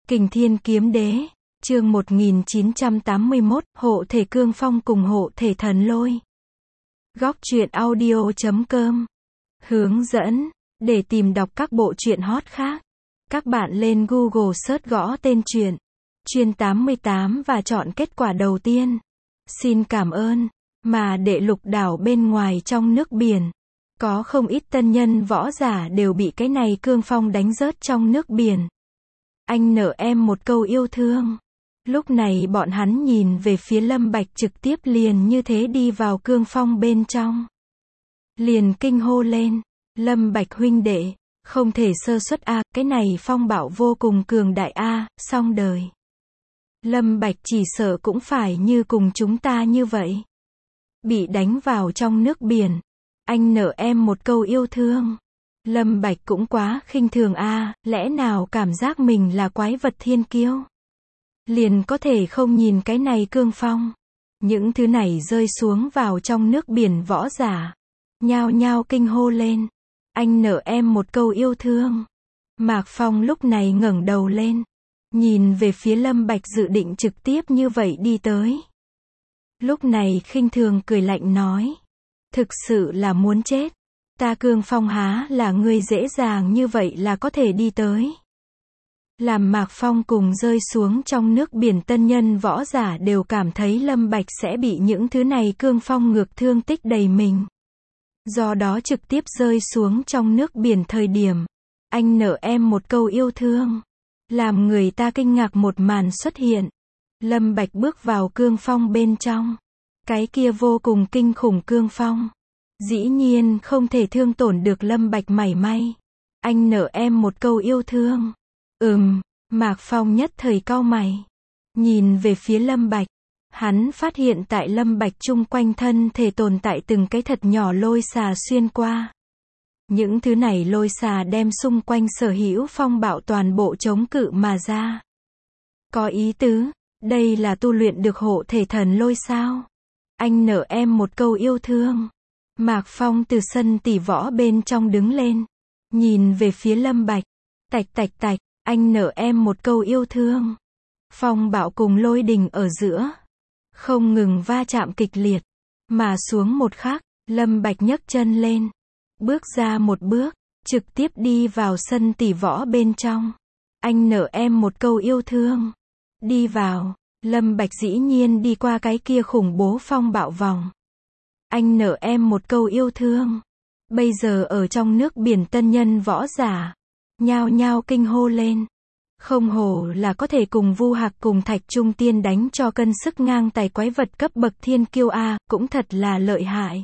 Kình Thiên Kiếm Đế, chương 1981, hộ thể cương phong cùng hộ thể thần lôi. Góc truyện audio.com. Hướng dẫn, để tìm đọc các bộ truyện hot khác. Các bạn lên Google search gõ tên truyện, Chuyên 88 và chọn kết quả đầu tiên. Xin cảm ơn, mà đệ lục đảo bên ngoài trong nước biển. Có không ít tân nhân võ giả đều bị cái này cương phong đánh rớt trong nước biển. Anh nợ em một câu yêu thương. Lúc này bọn hắn nhìn về phía Lâm Bạch trực tiếp liền như thế đi vào cương phong bên trong. Liền kinh hô lên, Lâm Bạch huynh đệ, không thể sơ suất a, cái này phong bạo vô cùng cường đại a, xong đời. Lâm Bạch chỉ sợ cũng phải như cùng chúng ta như vậy. Bị đánh vào trong nước biển. Anh nợ em một câu yêu thương. Lâm Bạch cũng quá khinh thường a, lẽ nào cảm giác mình là quái vật thiên kiêu? Liền có thể không nhìn cái này cương phong. Những thứ này rơi xuống vào trong nước biển võ giả. Nhao nhao kinh hô lên. Anh nợ em một câu yêu thương. Mạc Phong lúc này ngẩng đầu lên. Nhìn về phía Lâm Bạch dự định trực tiếp như vậy đi tới. Lúc này khinh thường cười lạnh nói. Thực sự là muốn chết. Ta cương phong há là ngươi dễ dàng như vậy là có thể đi tới. Làm Mạc Phong cùng rơi xuống trong nước biển tân nhân võ giả đều cảm thấy Lâm Bạch sẽ bị những thứ này cương phong ngược thương tích đầy mình. Do đó trực tiếp rơi xuống trong nước biển thời điểm. Anh nợ em một câu yêu thương. Làm người ta kinh ngạc một màn xuất hiện. Lâm Bạch bước vào cương phong bên trong. Cái kia vô cùng kinh khủng cương phong. Dĩ nhiên không thể thương tổn được Lâm Bạch mảy may. Anh nợ em một câu yêu thương. Mạc Phong nhất thời cau mày. Nhìn về phía Lâm Bạch. Hắn phát hiện tại Lâm Bạch chung quanh thân thể tồn tại từng cái thật nhỏ lôi xà xuyên qua. Những thứ này lôi xà đem xung quanh sở hữu phong bạo toàn bộ chống cự mà ra. Có ý tứ, đây là tu luyện được hộ thể thần lôi sao? Anh nợ em một câu yêu thương. Mạc Phong từ sân tỷ võ bên trong đứng lên. Nhìn về phía Lâm Bạch. Tạch tạch tạch, anh nợ em một câu yêu thương. Phong bạo cùng lôi đình ở giữa. Không ngừng va chạm kịch liệt. Mà xuống một khắc, Lâm Bạch nhấc chân lên. Bước ra một bước, trực tiếp đi vào sân tỷ võ bên trong. Anh nợ em một câu yêu thương. Đi vào, Lâm Bạch dĩ nhiên đi qua cái kia khủng bố phong bạo vòng. Anh nợ em một câu yêu thương. Bây giờ ở trong nước biển tân nhân võ giả. Nhao nhao kinh hô lên. Không hổ là có thể cùng Vu Hạc cùng Thạch Trung Tiên đánh cho cân sức ngang tài quái vật cấp bậc thiên kiêu a, cũng thật là lợi hại.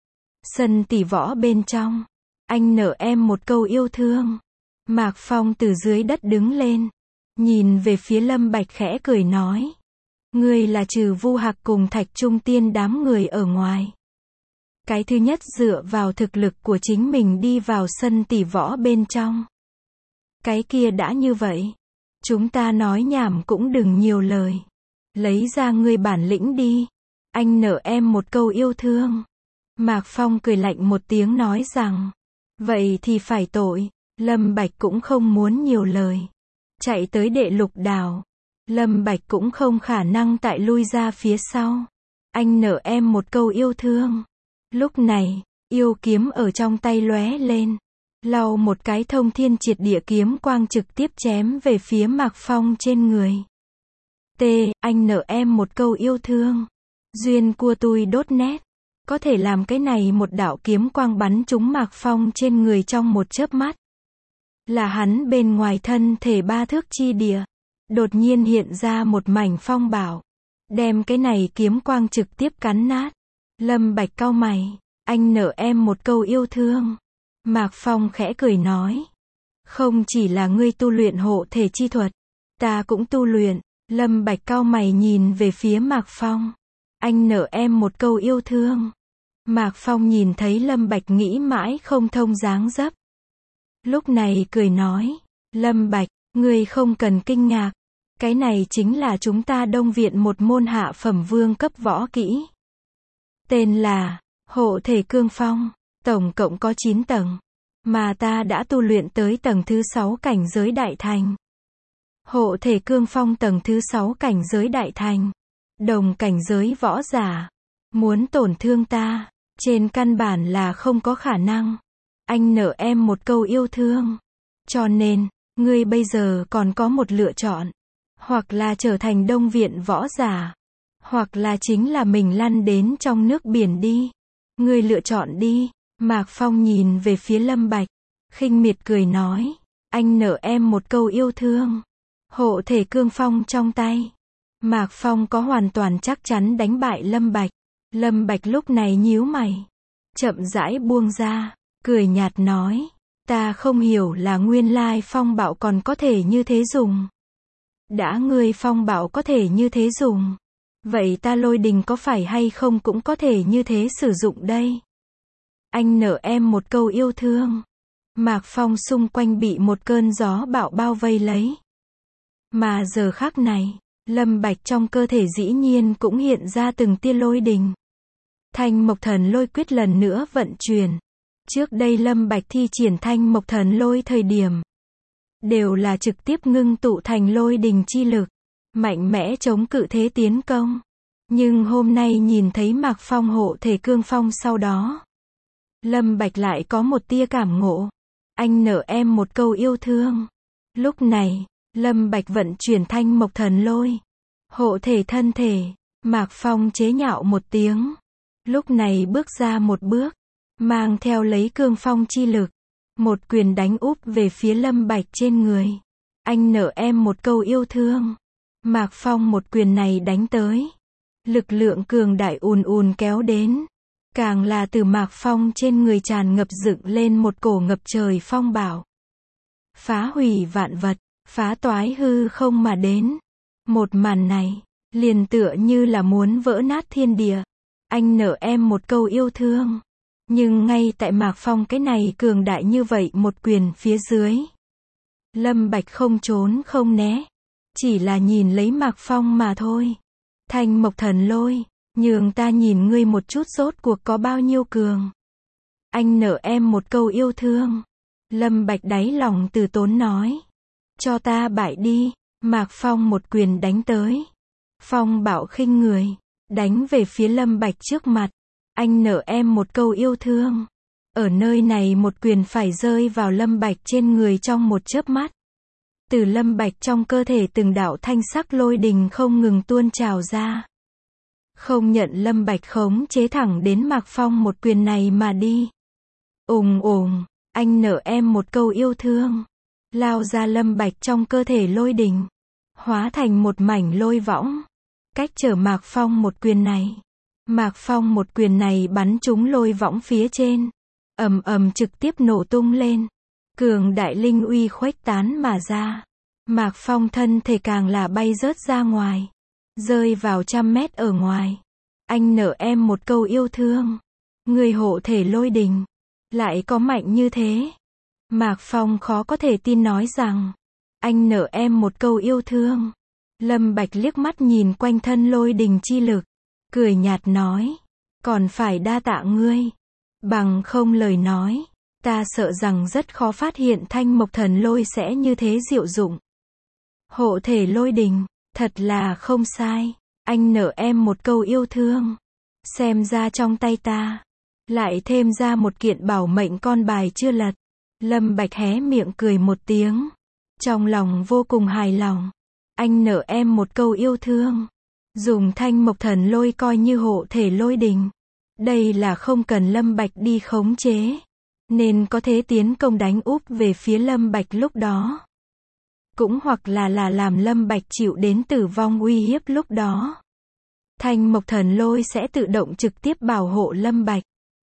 Sân tỷ võ bên trong. Anh nợ em một câu yêu thương. Mạc Phong từ dưới đất đứng lên. Nhìn về phía Lâm Bạch khẽ cười nói. Ngươi là trừ Vu Hạc cùng Thạch Trung Tiên đám người ở ngoài. Cái thứ nhất dựa vào thực lực của chính mình đi vào sân tỷ võ bên trong. Cái kia đã như vậy. Chúng ta nói nhảm cũng đừng nhiều lời. Lấy ra ngươi bản lĩnh đi. Anh nợ em một câu yêu thương. Mạc Phong cười lạnh một tiếng nói rằng. Vậy thì phải tội. Lâm Bạch cũng không muốn nhiều lời. Chạy tới đệ lục đảo. Lâm Bạch cũng không khả năng tại lui ra phía sau. Anh nợ em một câu yêu thương. Lúc này, yêu kiếm ở trong tay lóe lên. Lau một cái thông thiên triệt địa kiếm quang trực tiếp chém về phía Mạc Phong trên người. Anh nợ em một câu yêu thương. Duyên của tôi đốt nét. Có thể làm cái này một đạo kiếm quang bắn trúng Mạc Phong trên người trong một chớp mắt. Là hắn bên ngoài thân thể 3 thước chi địa. Đột nhiên hiện ra một mảnh phong bạo. Đem cái này kiếm quang trực tiếp cắn nát. Lâm Bạch cau mày. Anh nợ em một câu yêu thương. Mạc Phong khẽ cười nói. Không chỉ là ngươi tu luyện hộ thể chi thuật. Ta cũng tu luyện. Lâm Bạch cau mày nhìn về phía Mạc Phong. Anh nợ em một câu yêu thương. Mạc Phong nhìn thấy Lâm Bạch nghĩ mãi không thông dáng dấp. Lúc này cười nói. Lâm Bạch, ngươi không cần kinh ngạc. Cái này chính là chúng ta Đông Viện một môn hạ phẩm vương cấp võ kỹ. Tên là hộ thể cương phong. Tổng cộng có 9 tầng. Mà ta đã tu luyện tới tầng thứ 6 cảnh giới đại thành. Hộ thể cương phong tầng thứ 6 cảnh giới đại thành. Đồng cảnh giới võ giả. Muốn tổn thương ta, trên căn bản là không có khả năng. Anh nợ em một câu yêu thương. Cho nên, ngươi bây giờ còn có một lựa chọn. Hoặc là trở thành đông viện võ giả. Hoặc là chính là mình lăn đến trong nước biển đi. Ngươi lựa chọn đi. Mạc Phong nhìn về phía Lâm Bạch. Khinh miệt cười nói. Anh nợ em một câu yêu thương. Hộ thể cương phong trong tay. Mạc Phong có hoàn toàn chắc chắn đánh bại Lâm Bạch. Lâm Bạch lúc này nhíu mày. Chậm rãi buông ra. Cười nhạt nói. Ta không hiểu là nguyên lai phong bạo còn có thể như thế dùng. Đã ngươi phong bạo có thể như thế dùng. Vậy ta lôi đình có phải hay không cũng có thể như thế sử dụng đây. Anh nợ em một câu yêu thương. Mạc Phong xung quanh bị một cơn gió bạo bao vây lấy. Mà giờ khắc này, Lâm Bạch trong cơ thể dĩ nhiên cũng hiện ra từng tia lôi đình. Thanh Mộc Thần Lôi quyết lần nữa vận chuyển. Trước đây Lâm Bạch thi triển Thanh Mộc Thần Lôi thời điểm, đều là trực tiếp ngưng tụ thành lôi đình chi lực, mạnh mẽ chống cự thế tiến công. Nhưng hôm nay nhìn thấy Mạc Phong hộ thể cương phong sau đó, Lâm Bạch lại có một tia cảm ngộ. Anh nợ em một câu yêu thương. Lúc này, Lâm Bạch vận chuyển Thanh Mộc Thần Lôi, hộ thể thân thể. Mạc Phong chế nhạo một tiếng. Lúc này bước ra một bước, mang theo lấy cương phong chi lực, một quyền đánh úp về phía Lâm Bạch trên người. Anh nợ em một câu yêu thương. Mạc Phong một quyền này đánh tới. Lực lượng cường đại ùn ùn kéo đến. Càng là từ Mạc Phong trên người tràn ngập dựng lên một cổ ngập trời phong bạo. Phá hủy vạn vật, phá toái hư không mà đến. Một màn này, liền tựa như là muốn vỡ nát thiên địa. Anh nợ em một câu yêu thương. Nhưng ngay tại Mạc Phong cái này cường đại như vậy một quyền phía dưới, Lâm Bạch không trốn không né, chỉ là nhìn lấy Mạc Phong mà thôi. Thanh Mộc Thần Lôi, nhường ta nhìn ngươi một chút rốt cuộc có bao nhiêu cường. Anh nợ em một câu yêu thương. Lâm Bạch đáy lòng từ tốn nói. Cho ta bại đi. Mạc Phong một quyền đánh tới. Phong bạo khinh người, đánh về phía Lâm Bạch trước mặt. Anh nợ em một câu yêu thương. Ở nơi này một quyền phải rơi vào Lâm Bạch trên người trong một chớp mắt. Từ Lâm Bạch trong cơ thể từng đạo thanh sắc lôi đình không ngừng tuôn trào ra. Không nhận Lâm Bạch khống chế thẳng đến Mạc Phong một quyền này mà đi. Ùng ùng, anh nợ em một câu yêu thương. Lao ra Lâm Bạch trong cơ thể lôi đình, hóa thành một mảnh lôi võng, cách trở Mạc Phong một quyền này. Mạc Phong một quyền này bắn trúng lôi võng phía trên, ầm ầm trực tiếp nổ tung lên. Cường đại linh uy khuếch tán mà ra. Mạc Phong thân thể càng là bay rớt ra ngoài, rơi vào 100 mét ở ngoài. Anh nợ em một câu yêu thương. Người hộ thể lôi đình, lại có mạnh như thế. Mạc Phong khó có thể tin nói rằng, anh nợ em một câu yêu thương. Lâm Bạch liếc mắt nhìn quanh thân lôi đình chi lực, cười nhạt nói, còn phải đa tạ ngươi. Bằng không lời nói, ta sợ rằng rất khó phát hiện Thanh Mộc Thần Lôi sẽ như thế diệu dụng. Hộ thể lôi đình, thật là không sai. Anh nợ em một câu yêu thương. Xem ra trong tay ta, lại thêm ra một kiện bảo mệnh con bài chưa lật. Lâm Bạch hé miệng cười một tiếng. Trong lòng vô cùng hài lòng. Anh nợ em một câu yêu thương. Dùng Thanh Mộc Thần Lôi coi như hộ thể lôi đình. Đây là không cần Lâm Bạch đi khống chế, nên có thể tiến công đánh úp về phía Lâm Bạch lúc đó. Cũng hoặc là làm Lâm Bạch chịu đến tử vong uy hiếp lúc đó. Thanh Mộc Thần Lôi sẽ tự động trực tiếp bảo hộ Lâm Bạch.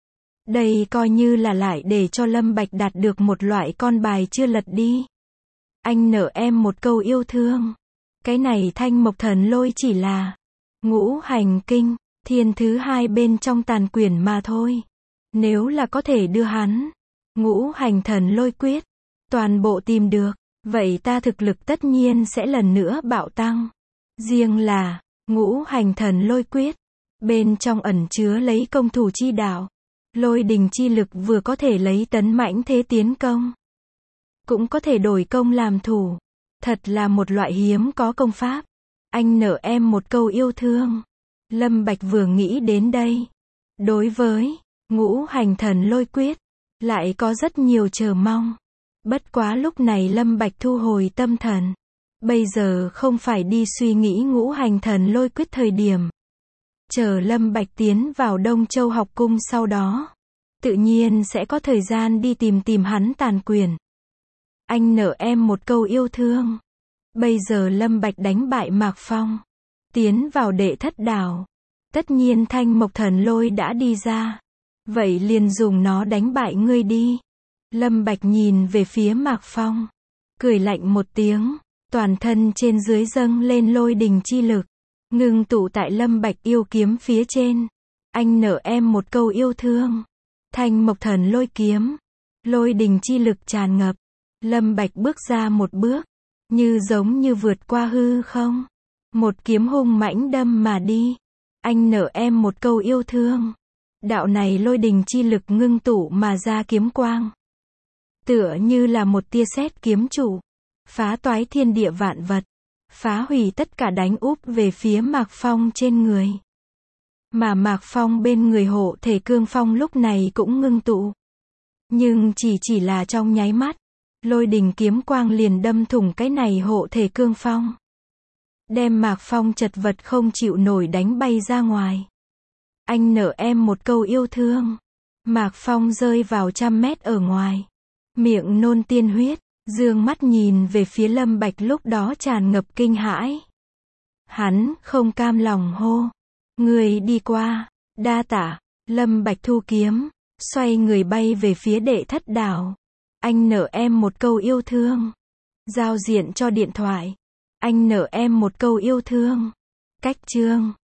Đây coi như là lại để cho Lâm Bạch đạt được một loại con bài chưa lật đi. Anh nợ em một câu yêu thương. Cái này Thanh Mộc Thần Lôi chỉ là ngũ hành kinh, thiên thứ hai bên trong tàn quyển mà thôi. Nếu là có thể đưa hắn ngũ hành thần lôi quyết toàn bộ tìm được, vậy ta thực lực tất nhiên sẽ lần nữa bạo tăng. Riêng là ngũ hành thần lôi quyết, bên trong ẩn chứa lấy công thủ chi đạo, lôi đình chi lực vừa có thể lấy tấn mãnh thế tiến công, cũng có thể đổi công làm thủ. Thật là một loại hiếm có công pháp. Anh nợ em một câu yêu thương. Lâm Bạch vừa nghĩ đến đây. Đối với ngũ hành thần lôi quyết, lại có rất nhiều chờ mong. Bất quá lúc này Lâm Bạch thu hồi tâm thần. Bây giờ không phải đi suy nghĩ ngũ hành thần lôi quyết thời điểm. Chờ Lâm Bạch tiến vào Đông Châu học cung sau đó, tự nhiên sẽ có thời gian đi tìm hắn tàn quyền. Anh nợ em một câu yêu thương. Bây giờ Lâm Bạch đánh bại Mạc Phong, tiến vào đệ thất đảo. Tất nhiên thanh mộc thần lôi đã đi ra. Vậy liền dùng nó đánh bại ngươi đi. Lâm Bạch nhìn về phía Mạc Phong, cười lạnh một tiếng, toàn thân trên dưới dâng lên lôi đình chi lực, ngưng tụ tại Lâm Bạch yêu kiếm phía trên. Anh nợ em một câu yêu thương. Thanh mộc thần lôi kiếm, lôi đình chi lực tràn ngập. Lâm Bạch bước ra một bước, như giống như vượt qua hư không. Một kiếm hung mãnh đâm mà đi. Anh nợ em một câu yêu thương. Đạo này lôi đình chi lực ngưng tụ mà ra kiếm quang. Tựa như là một tia sét kiếm chủ. Phá toái thiên địa vạn vật. Phá hủy tất cả đánh úp về phía Mạc Phong trên người. Mà Mạc Phong bên người hộ thể cương phong lúc này cũng ngưng tụ. Nhưng chỉ là trong nháy mắt. Lôi đình kiếm quang liền đâm thủng cái này hộ thể cương phong. Đem Mạc Phong chật vật không chịu nổi đánh bay ra ngoài. Anh nợ em một câu yêu thương. Mạc Phong rơi vào 100 mét ở ngoài. Miệng nôn tiên huyết, dương mắt nhìn về phía Lâm Bạch lúc đó tràn ngập kinh hãi. Hắn không cam lòng hô. Người đi qua, đa tạ. Lâm Bạch thu kiếm, xoay người bay về phía đệ thất đảo. Anh nợ em một câu yêu thương. Giao diện cho điện thoại. Anh nợ em một câu yêu thương. Cách chương